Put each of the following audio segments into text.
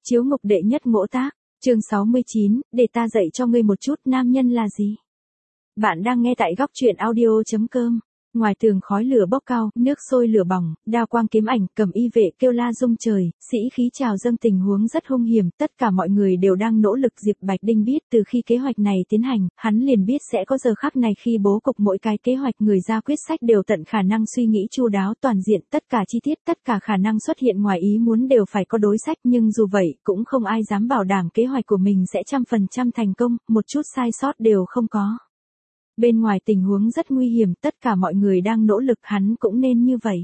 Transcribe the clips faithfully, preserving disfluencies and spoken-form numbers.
Chiếu ngục đệ nhất ngỗ tác, chương sáu mươi chín, để ta dạy cho ngươi một chút nam nhân là gì. Bạn đang nghe tại góc truyện audio chấm com. Ngoài tường khói lửa bốc cao, nước sôi lửa bỏng, đao quang kiếm ảnh, cầm y vệ kêu la rung trời, sĩ khí trào dâng, tình huống rất hung hiểm, tất cả mọi người đều đang nỗ lực. Diệp Bạch Đinh biết từ khi kế hoạch này tiến hành, hắn liền biết sẽ có giờ khắc này khi bố cục mỗi cái kế hoạch người ra quyết sách đều tận khả năng suy nghĩ chu đáo toàn diện, tất cả chi tiết, tất cả khả năng xuất hiện ngoài ý muốn đều phải có đối sách, nhưng dù vậy, cũng không ai dám bảo đảm kế hoạch của mình sẽ trăm phần trăm thành công, một chút sai sót đều không có. Bên ngoài tình huống rất nguy hiểm, tất cả mọi người đang nỗ lực, hắn cũng nên như vậy.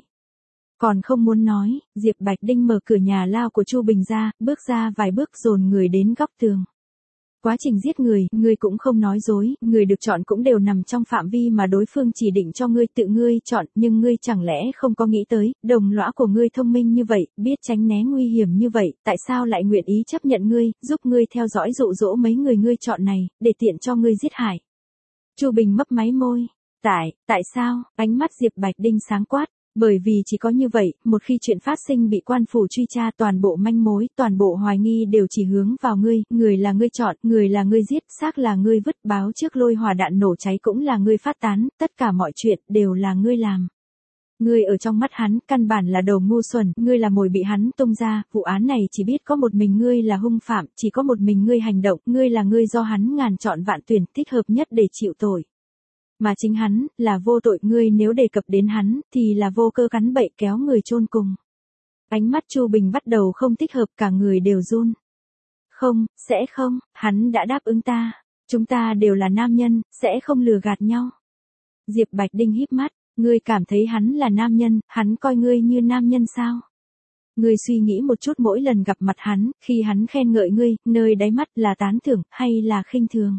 Còn không muốn nói, Diệp Bạch Đinh mở cửa nhà lao của Chu Bình ra, bước ra vài bước dồn người đến góc tường. Quá trình giết người, ngươi cũng không nói dối, người được chọn cũng đều nằm trong phạm vi mà đối phương chỉ định cho ngươi, tự ngươi chọn, nhưng ngươi chẳng lẽ không có nghĩ tới, đồng lõa của ngươi thông minh như vậy, biết tránh né nguy hiểm như vậy, tại sao lại nguyện ý chấp nhận ngươi, giúp ngươi theo dõi dụ dỗ mấy người ngươi chọn này, để tiện cho ngươi giết hại. Chu Bình mấp máy môi. Tại, tại sao? Ánh mắt Diệp Bạch Đinh sáng quát. Bởi vì chỉ có như vậy, một khi chuyện phát sinh bị quan phủ truy tra, toàn bộ manh mối, toàn bộ hoài nghi đều chỉ hướng vào ngươi, người là ngươi chọn, người là ngươi giết, xác là ngươi vứt, báo trước lôi hỏa đạn nổ cháy cũng là ngươi phát tán, tất cả mọi chuyện đều là ngươi làm. Ngươi ở trong mắt hắn, căn bản là đồ ngu xuẩn, ngươi là mồi bị hắn tung ra, vụ án này chỉ biết có một mình ngươi là hung phạm, chỉ có một mình ngươi hành động, ngươi là ngươi do hắn ngàn chọn vạn tuyển, thích hợp nhất để chịu tội. Mà chính hắn, là vô tội, ngươi nếu đề cập đến hắn, thì là vô cơ cắn bậy kéo người chôn cùng. Ánh mắt Chu Bình bắt đầu không thích hợp, cả người đều run. Không, sẽ không, hắn đã đáp ứng ta, chúng ta đều là nam nhân, sẽ không lừa gạt nhau. Diệp Bạch Đinh híp mắt. Ngươi cảm thấy hắn là nam nhân, hắn coi ngươi như nam nhân sao? Ngươi suy nghĩ một chút, mỗi lần gặp mặt hắn, khi hắn khen ngợi ngươi, nơi đáy mắt là tán thưởng, hay là khinh thường?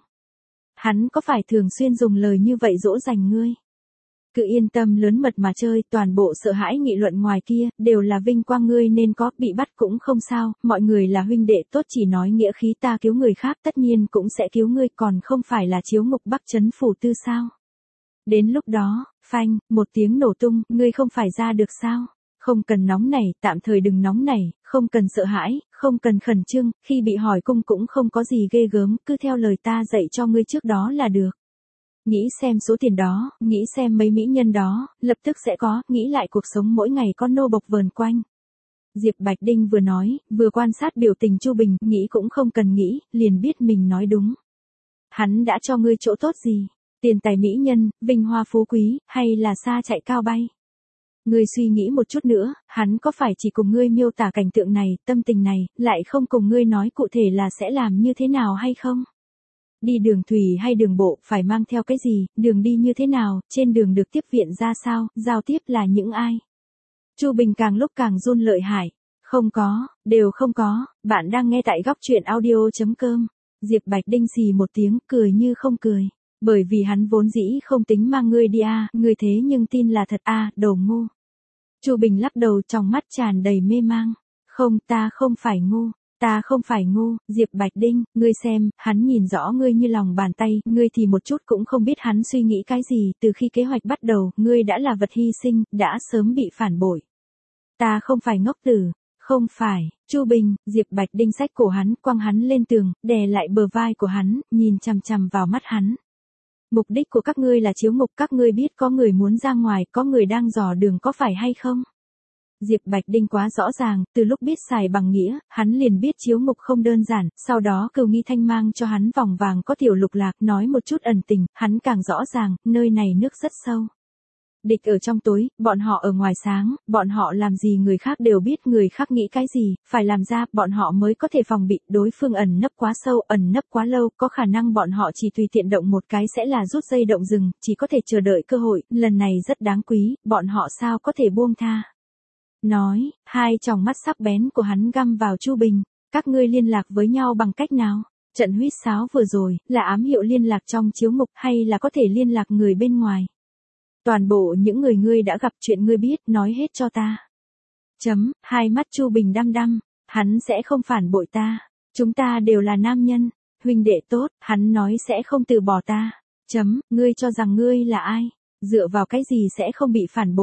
Hắn có phải thường xuyên dùng lời như vậy dỗ dành ngươi? Cứ yên tâm lớn mật mà chơi, toàn bộ sợ hãi nghị luận ngoài kia, đều là vinh quang ngươi nên có, bị bắt cũng không sao, mọi người là huynh đệ tốt, chỉ nói nghĩa khí, ta cứu người khác tất nhiên cũng sẽ cứu ngươi, còn không phải là chiếu ngục Bắc Trấn Phủ Tư sao? Đến lúc đó, phanh, một tiếng nổ tung, ngươi không phải ra được sao? Không cần nóng nảy, tạm thời đừng nóng nảy, không cần sợ hãi, không cần khẩn trương, khi bị hỏi cung cũng không có gì ghê gớm, cứ theo lời ta dạy cho ngươi trước đó là được. Nghĩ xem số tiền đó, nghĩ xem mấy mỹ nhân đó, lập tức sẽ có, nghĩ lại cuộc sống mỗi ngày có nô bộc vờn quanh. Diệp Bạch Đinh vừa nói, vừa quan sát biểu tình Chu Bình, nghĩ cũng không cần nghĩ, liền biết mình nói đúng. Hắn đã cho ngươi chỗ tốt gì? Tiền tài mỹ nhân, vinh hoa phú quý, hay là xa chạy cao bay? Ngươi suy nghĩ một chút nữa, hắn có phải chỉ cùng ngươi miêu tả cảnh tượng này, tâm tình này, lại không cùng ngươi nói cụ thể là sẽ làm như thế nào hay không? Đi đường thủy hay đường bộ, phải mang theo cái gì, đường đi như thế nào, trên đường được tiếp viện ra sao, giao tiếp là những ai? Chu Bình càng lúc càng run lợi hại. Không có, đều không có, bạn đang nghe tại góc truyện audio chấm com. Diệp Bạch Đinh xì một tiếng, cười như không cười. Bởi vì hắn vốn dĩ không tính mang ngươi đi a, à, ngươi thế nhưng tin là thật a, à, đồ ngu. Chu Bình lắc đầu, trong mắt tràn đầy mê mang. Không, ta không phải ngu, ta không phải ngu, Diệp Bạch Đinh, ngươi xem, hắn nhìn rõ ngươi như lòng bàn tay, ngươi thì một chút cũng không biết hắn suy nghĩ cái gì, từ khi kế hoạch bắt đầu, ngươi đã là vật hy sinh, đã sớm bị phản bội. Ta không phải ngốc tử. Không phải, Chu Bình, Diệp Bạch Đinh xách cổ hắn, quăng hắn lên tường, đè lại bờ vai của hắn, nhìn chằm chằm vào mắt hắn. Mục đích của các ngươi là chiếu ngục, các ngươi biết có người muốn ra ngoài, có người đang dò đường có phải hay không? Diệp Bạch Đinh quá rõ ràng, từ lúc biết xài bằng nghĩa, hắn liền biết chiếu ngục không đơn giản, sau đó Cừu Nghi Thanh mang cho hắn vòng vàng có tiểu lục lạc, nói một chút ẩn tình, hắn càng rõ ràng, nơi này nước rất sâu. Địch ở trong tối, bọn họ ở ngoài sáng, bọn họ làm gì người khác đều biết, người khác nghĩ cái gì, phải làm ra, bọn họ mới có thể phòng bị, đối phương ẩn nấp quá sâu, ẩn nấp quá lâu, có khả năng bọn họ chỉ tùy tiện động một cái sẽ là rút dây động rừng, chỉ có thể chờ đợi cơ hội, lần này rất đáng quý, bọn họ sao có thể buông tha. Nói, hai tròng mắt sắc bén của hắn găm vào Chu Bình, các ngươi liên lạc với nhau bằng cách nào? Trận huýt sáo vừa rồi, là ám hiệu liên lạc trong chiếu ngục hay là có thể liên lạc người bên ngoài? Toàn bộ những người ngươi đã gặp, chuyện ngươi biết, nói hết cho ta. Chấm, hai mắt Chu Bình đăm đăm, hắn sẽ không phản bội ta. Chúng ta đều là nam nhân, huynh đệ tốt, hắn nói sẽ không từ bỏ ta. Chấm, ngươi cho rằng ngươi là ai? Dựa vào cái gì sẽ không bị phản bội?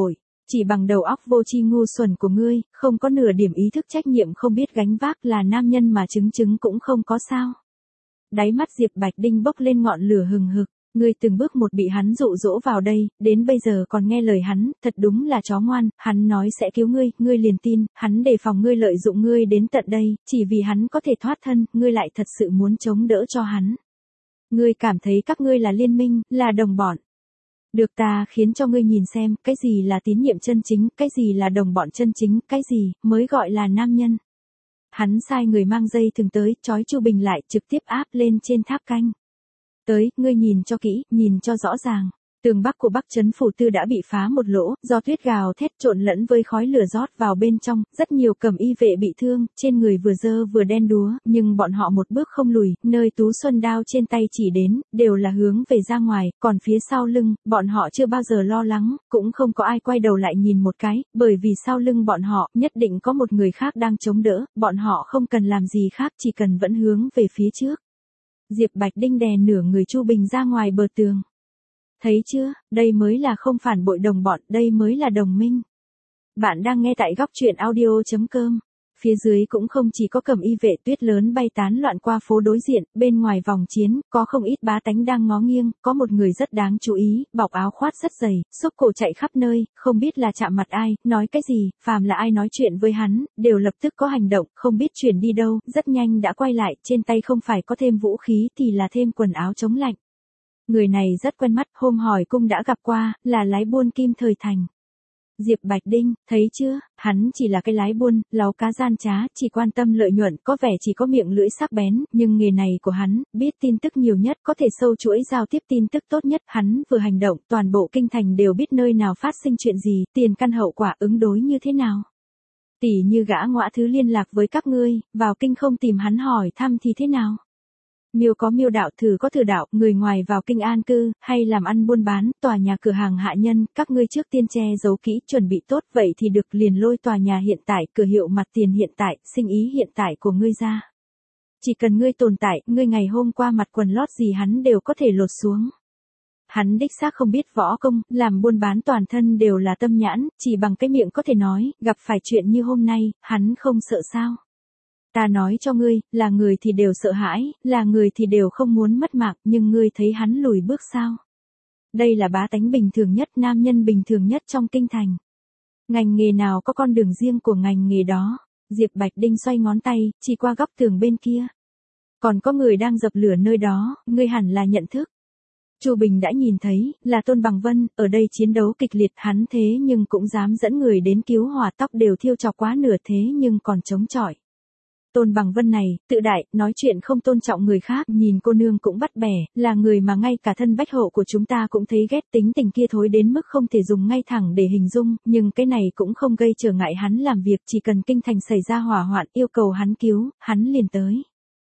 chỉ bằng đầu óc vô tri ngu xuẩn của ngươi, không có nửa điểm ý thức trách nhiệm không biết gánh vác là nam nhân mà chứng chứng cũng không có sao. Đáy mắt Diệp Bạch Đinh bốc lên ngọn lửa hừng hực, ngươi từng bước một bị hắn dụ dỗ vào đây, đến bây giờ còn nghe lời hắn, thật đúng là chó ngoan, hắn nói sẽ cứu ngươi, ngươi liền tin, hắn đề phòng ngươi lợi dụng ngươi đến tận đây, chỉ vì hắn có thể thoát thân, ngươi lại thật sự muốn chống đỡ cho hắn. Ngươi cảm thấy các ngươi là liên minh, là đồng bọn. Được ta khiến cho ngươi nhìn xem, cái gì là tín nhiệm chân chính, cái gì là đồng bọn chân chính, cái gì mới gọi là nam nhân. Hắn sai người mang dây thừng tới, trói Chu Bình lại, trực tiếp áp lên trên tháp canh. Tới, ngươi nhìn cho kỹ, nhìn cho rõ ràng. Tường bắc của Bắc Trấn Phủ Tư đã bị phá một lỗ, do tuyết gào thét trộn lẫn với khói lửa rót vào bên trong, rất nhiều cẩm y vệ bị thương, trên người vừa dơ vừa đen đúa, nhưng bọn họ một bước không lùi, nơi Tú Xuân đao trên tay chỉ đến, đều là hướng về ra ngoài, còn phía sau lưng, bọn họ chưa bao giờ lo lắng, cũng không có ai quay đầu lại nhìn một cái, bởi vì sau lưng bọn họ, nhất định có một người khác đang chống đỡ, bọn họ không cần làm gì khác, chỉ cần vẫn hướng về phía trước. Diệp Bạch Đinh đè nửa người Chu Bình ra ngoài bờ tường. Thấy chưa, đây mới là không phản bội đồng bọn, đây mới là đồng minh. Bạn đang nghe tại góc truyện audio chấm com. Phía dưới cũng không chỉ có cẩm y vệ tuyết lớn bay tán loạn qua phố đối diện, bên ngoài vòng chiến, có không ít bá tánh đang ngó nghiêng, có một người rất đáng chú ý, bọc áo khoác rất dày, xốc cổ chạy khắp nơi, không biết là chạm mặt ai, nói cái gì, phàm là ai nói chuyện với hắn, đều lập tức có hành động, không biết chuyển đi đâu, rất nhanh đã quay lại, trên tay không phải có thêm vũ khí thì là thêm quần áo chống lạnh. Người này rất quen mắt, hôm hỏi cung đã gặp qua, là lái buôn Kim Thời Thành. Diệp Bạch Đinh, thấy chưa, hắn chỉ là cái lái buôn, láo cá gian trá, chỉ quan tâm lợi nhuận, có vẻ chỉ có miệng lưỡi sắc bén, nhưng nghề này của hắn, biết tin tức nhiều nhất, có thể sâu chuỗi giao tiếp tin tức tốt nhất, hắn vừa hành động, toàn bộ kinh thành đều biết nơi nào phát sinh chuyện gì, tiền căn hậu quả ứng đối như thế nào. Tỷ như gã ngõa thứ liên lạc với các ngươi, vào kinh không tìm hắn hỏi thăm thì thế nào? Miêu có miêu đạo, thử có thử đạo, người ngoài vào kinh an cư, hay làm ăn buôn bán, tòa nhà cửa hàng hạ nhân, các ngươi trước tiên che giấu kỹ, chuẩn bị tốt, vậy thì được liền lôi tòa nhà hiện tại, cửa hiệu mặt tiền hiện tại, sinh ý hiện tại của ngươi ra. Chỉ cần ngươi tồn tại, ngươi ngày hôm qua mặt quần lót gì hắn đều có thể lột xuống. Hắn đích xác không biết võ công, làm buôn bán toàn thân đều là tâm nhãn, chỉ bằng cái miệng có thể nói, gặp phải chuyện như hôm nay, hắn không sợ sao. Ta nói cho ngươi, là người thì đều sợ hãi, là người thì đều không muốn mất mạng, nhưng ngươi thấy hắn lùi bước sao? Đây là bá tánh bình thường nhất, nam nhân bình thường nhất trong kinh thành. Ngành nghề nào có con đường riêng của ngành nghề đó? Diệp Bạch Đinh xoay ngón tay, chỉ qua góc tường bên kia. Còn có người đang dập lửa nơi đó, ngươi hẳn là nhận thức. Chu Bình đã nhìn thấy, là Tôn Bằng Vân, ở đây chiến đấu kịch liệt hắn thế nhưng cũng dám dẫn người đến cứu hỏa, tóc đều thiêu chọc quá nửa thế nhưng còn chống chọi. Tôn Bằng Vân này, tự đại, nói chuyện không tôn trọng người khác, nhìn cô nương cũng bắt bẻ, là người mà ngay cả thân bách hộ của chúng ta cũng thấy ghét, tính tình kia thối đến mức không thể dùng ngay thẳng để hình dung, nhưng cái này cũng không gây trở ngại hắn làm việc, chỉ cần kinh thành xảy ra hỏa hoạn yêu cầu hắn cứu, hắn liền tới.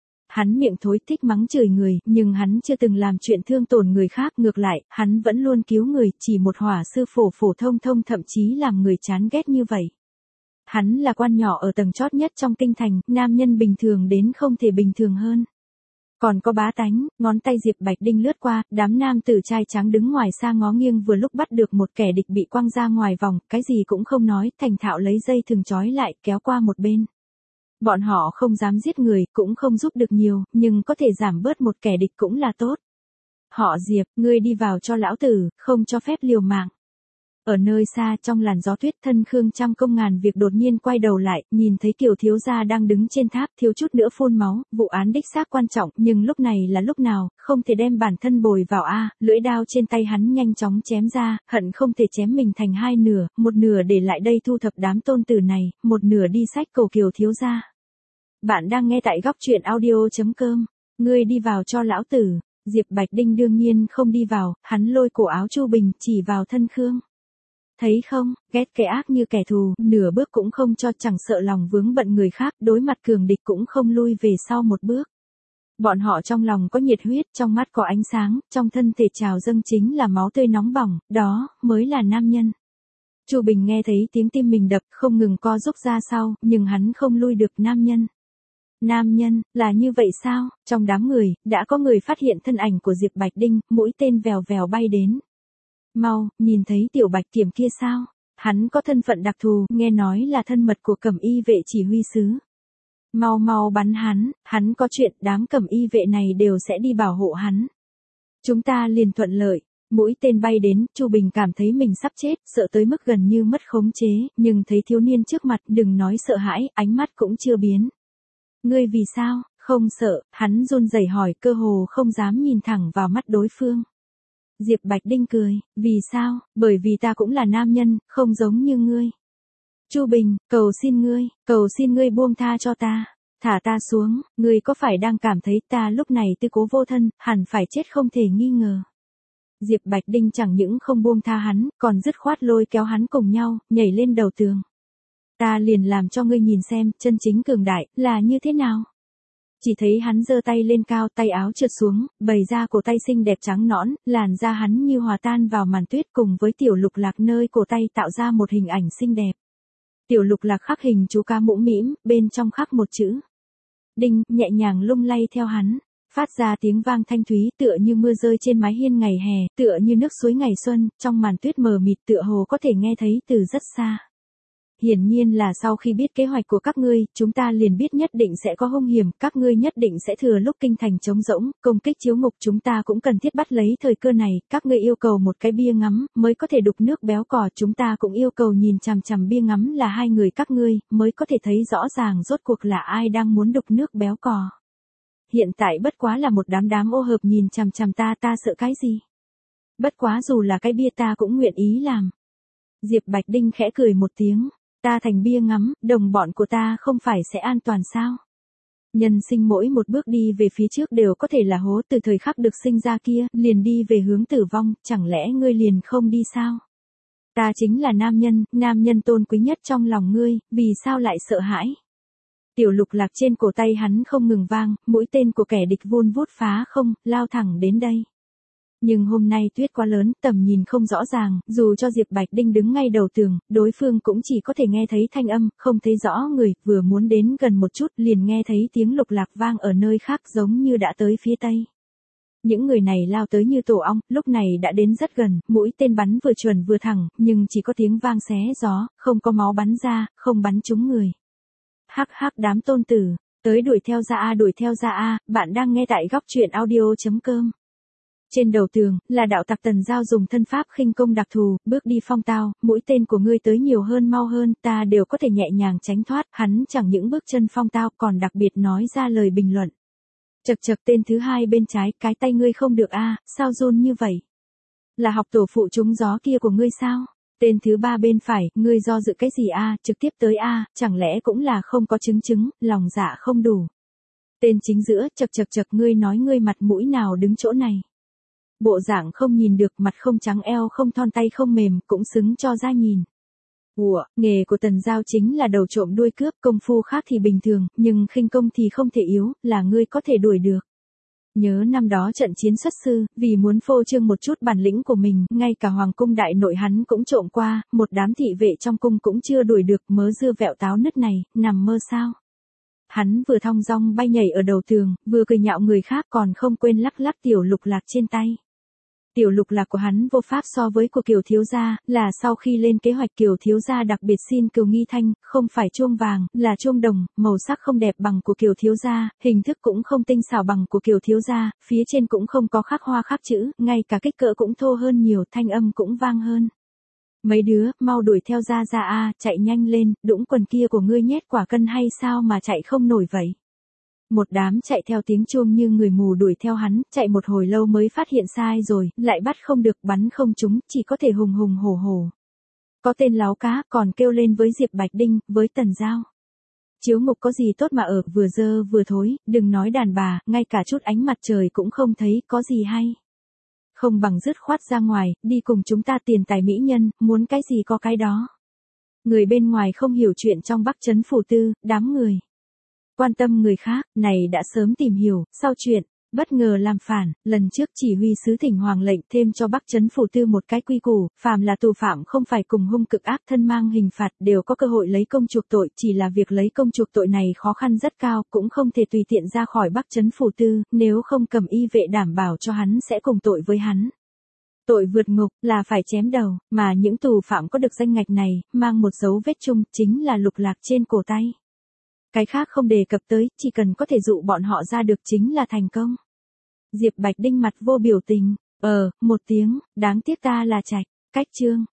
Hắn miệng thối thích mắng chửi người, nhưng hắn chưa từng làm chuyện thương tổn người khác, ngược lại, hắn vẫn luôn cứu người, chỉ một hỏa sư phổ phổ thông thông thậm chí làm người chán ghét như vậy. Hắn là quan nhỏ ở tầng chót nhất trong kinh thành, nam nhân bình thường đến không thể bình thường hơn. Còn có bá tánh, ngón tay Diệp Bạch Đinh lướt qua, đám nam tử trai trắng đứng ngoài xa ngó nghiêng vừa lúc bắt được một kẻ địch bị quăng ra ngoài vòng, cái gì cũng không nói, thành thạo lấy dây thừng trói lại, kéo qua một bên. Bọn họ không dám giết người, cũng không giúp được nhiều, nhưng có thể giảm bớt một kẻ địch cũng là tốt. Họ Diệp, ngươi đi vào cho lão tử, không cho phép liều mạng. Ở nơi xa trong làn gió tuyết, thân Khương trăm công ngàn việc đột nhiên quay đầu lại, nhìn thấy Kiều thiếu gia đang đứng trên tháp, thiếu chút nữa phun máu, vụ án đích xác quan trọng, nhưng lúc này là lúc nào, không thể đem bản thân bồi vào a, lưỡi đao trên tay hắn nhanh chóng chém ra, hận không thể chém mình thành hai nửa, một nửa để lại đây thu thập đám tôn tử này, một nửa đi sách cầu Kiều thiếu gia. Bạn đang nghe tại góc truyện audio chấm com, ngươi đi vào cho lão tử. Diệp Bạch Đinh đương nhiên không đi vào, hắn lôi cổ áo Chu Bình chỉ vào thân Khương. Thấy không, ghét kẻ ác như kẻ thù, nửa bước cũng không cho, chẳng sợ lòng vướng bận người khác, đối mặt cường địch cũng không lui về sau một bước. Bọn họ trong lòng có nhiệt huyết, trong mắt có ánh sáng, trong thân thể trào dâng chính là máu tươi nóng bỏng, đó mới là nam nhân. Chu Bình nghe thấy tiếng tim mình đập, không ngừng co rúc ra sau, nhưng hắn không lui được nam nhân. Nam nhân, là như vậy sao? Trong đám người, đã có người phát hiện thân ảnh của Diệp Bạch Đinh, mũi tên vèo vèo bay đến. Mau, nhìn thấy tiểu Bạch Kiểm kia sao? Hắn có thân phận đặc thù, nghe nói là thân mật của Cẩm Y vệ chỉ huy sứ. Mau mau bắn hắn, hắn có chuyện, đám Cẩm Y vệ này đều sẽ đi bảo hộ hắn. Chúng ta liền thuận lợi. Mũi tên bay đến, Chu Bình cảm thấy mình sắp chết, sợ tới mức gần như mất khống chế, nhưng thấy thiếu niên trước mặt, đừng nói sợ hãi, ánh mắt cũng chưa biến. Ngươi vì sao, không sợ, hắn run rẩy hỏi, cơ hồ không dám nhìn thẳng vào mắt đối phương. Diệp Bạch Đinh cười, vì sao, bởi vì ta cũng là nam nhân, không giống như ngươi. Chu Bình, cầu xin ngươi, cầu xin ngươi buông tha cho ta. Thả ta xuống, ngươi có phải đang cảm thấy ta lúc này tư cố vô thân, hẳn phải chết không thể nghi ngờ. Diệp Bạch Đinh chẳng những không buông tha hắn, còn dứt khoát lôi kéo hắn cùng nhau, nhảy lên đầu tường. Ta liền làm cho ngươi nhìn xem, chân chính cường đại, là như thế nào. Chỉ thấy hắn giơ tay lên cao, tay áo trượt xuống, bày ra cổ tay xinh đẹp trắng nõn, làn da hắn như hòa tan vào màn tuyết cùng với tiểu lục lạc nơi cổ tay tạo ra một hình ảnh xinh đẹp. Tiểu lục lạc khắc hình chú cá mũm mĩm, bên trong khắc một chữ. Đinh, nhẹ nhàng lung lay theo hắn. Phát ra tiếng vang thanh thúy tựa như mưa rơi trên mái hiên ngày hè, tựa như nước suối ngày xuân, trong màn tuyết mờ mịt tựa hồ có thể nghe thấy từ rất xa. Hiển nhiên là sau khi biết kế hoạch của các ngươi, chúng ta liền biết nhất định sẽ có hung hiểm, các ngươi nhất định sẽ thừa lúc kinh thành trống rỗng, công kích chiếu ngục, chúng ta cũng cần thiết bắt lấy thời cơ này, các ngươi yêu cầu một cái bia ngắm, mới có thể đục nước béo cò, chúng ta cũng yêu cầu nhìn chằm chằm bia ngắm là hai người các ngươi, mới có thể thấy rõ ràng rốt cuộc là ai đang muốn đục nước béo cò. Hiện tại bất quá là một đám đám ô hợp nhìn chằm chằm ta, ta sợ cái gì? Bất quá dù là cái bia ta cũng nguyện ý làm. Diệp Bạch Đinh khẽ cười một tiếng, ta thành bia ngắm, đồng bọn của ta không phải sẽ an toàn sao? Nhân sinh mỗi một bước đi về phía trước đều có thể là hố, từ thời khắc được sinh ra kia, liền đi về hướng tử vong, chẳng lẽ ngươi liền không đi sao? Ta chính là nam nhân, nam nhân tôn quý nhất trong lòng ngươi, vì sao lại sợ hãi? Tiểu lục lạc trên cổ tay hắn không ngừng vang, mũi tên của kẻ địch vun vút phá không, lao thẳng đến đây. Nhưng hôm nay tuyết quá lớn, tầm nhìn không rõ ràng, dù cho Diệp Bạch Đinh đứng ngay đầu tường, đối phương cũng chỉ có thể nghe thấy thanh âm, không thấy rõ người, vừa muốn đến gần một chút liền nghe thấy tiếng lục lạc vang ở nơi khác giống như đã tới phía tây. Những người này lao tới như tổ ong, lúc này đã đến rất gần, mũi tên bắn vừa chuẩn vừa thẳng, nhưng chỉ có tiếng vang xé gió, không có máu bắn ra, không bắn trúng người. Hắc hắc đám tôn tử, tới đuổi theo ra a đuổi theo ra a, bạn đang nghe tại góc truyện audio chấm com. Trên đầu tường, là đạo tặc Tần Giao dùng thân pháp khinh công đặc thù, bước đi phong tao, mũi tên của ngươi tới nhiều hơn mau hơn, ta đều có thể nhẹ nhàng tránh thoát, hắn chẳng những bước chân phong tao còn đặc biệt nói ra lời bình luận. Chật chật tên thứ hai bên trái, cái tay ngươi không được a, sao run như vậy? Là học tổ phụ trúng gió kia của ngươi sao? Tên thứ ba bên phải, ngươi do dự cái gì a, trực tiếp tới a, chẳng lẽ cũng là không có chứng chứng, lòng dạ không đủ. Tên chính giữa, chật chật chật ngươi nói ngươi mặt mũi nào đứng chỗ này. Bộ dạng không nhìn được, mặt không trắng eo không thon tay không mềm, cũng xứng cho ra nhìn. Ủa, nghề của Tần Giao chính là đầu trộm đuôi cướp, công phu khác thì bình thường, nhưng khinh công thì không thể yếu, là ngươi có thể đuổi được. Nhớ năm đó trận chiến xuất sư, vì muốn phô trương một chút bản lĩnh của mình, ngay cả hoàng cung đại nội hắn cũng trộm qua, một đám thị vệ trong cung cũng chưa đuổi được, mớ dưa vẹo táo nứt này, nằm mơ sao. Hắn vừa thong dong bay nhảy ở đầu tường, vừa cười nhạo người khác còn không quên lắc lắc tiểu lục lạc trên tay. Tiểu lục lạc của hắn vô pháp so với của Kiều thiếu gia, là sau khi lên kế hoạch Kiều thiếu gia đặc biệt xin Kiều Nghi Thanh, không phải chuông vàng, là chuông đồng, màu sắc không đẹp bằng của Kiều thiếu gia, hình thức cũng không tinh xảo bằng của Kiều thiếu gia, phía trên cũng không có khắc hoa khắc chữ, ngay cả kích cỡ cũng thô hơn nhiều, thanh âm cũng vang hơn. Mấy đứa, mau đuổi theo ra ra a, chạy nhanh lên, đũng quần kia của ngươi nhét quả cân hay sao mà chạy không nổi vậy? Một đám chạy theo tiếng chuông như người mù đuổi theo hắn, chạy một hồi lâu mới phát hiện sai rồi, lại bắt không được, bắn không trúng, chỉ có thể hùng hùng hổ hổ. Có tên láo cá, còn kêu lên với Diệp Bạch Đinh, với Tần Giao. Chiếu ngục có gì tốt mà ở, vừa dơ vừa thối, đừng nói đàn bà, ngay cả chút ánh mặt trời cũng không thấy, có gì hay. Không bằng dứt khoát ra ngoài, đi cùng chúng ta tiền tài mỹ nhân, muốn cái gì có cái đó. Người bên ngoài không hiểu chuyện trong Bắc Trấn Phủ Tư, đám người quan tâm người khác, này đã sớm tìm hiểu, sau chuyện, bất ngờ làm phản, lần trước chỉ huy sứ thỉnh hoàng lệnh thêm cho Bắc Trấn Phủ Tư một cái quy củ, phàm là tù phạm không phải cùng hung cực ác thân mang hình phạt đều có cơ hội lấy công chuộc tội, chỉ là việc lấy công chuộc tội này khó khăn rất cao, cũng không thể tùy tiện ra khỏi Bắc Trấn Phủ Tư, nếu không Cầm Y vệ đảm bảo cho hắn sẽ cùng tội với hắn. Tội vượt ngục là phải chém đầu, mà những tù phạm có được danh ngạch này, mang một dấu vết chung, chính là lục lạc trên cổ tay. Cái khác không đề cập tới, chỉ cần có thể dụ bọn họ ra được chính là thành công. Diệp Bạch Đinh mặt vô biểu tình, ờ, một tiếng, đáng tiếc ta là Trạch, cách chương.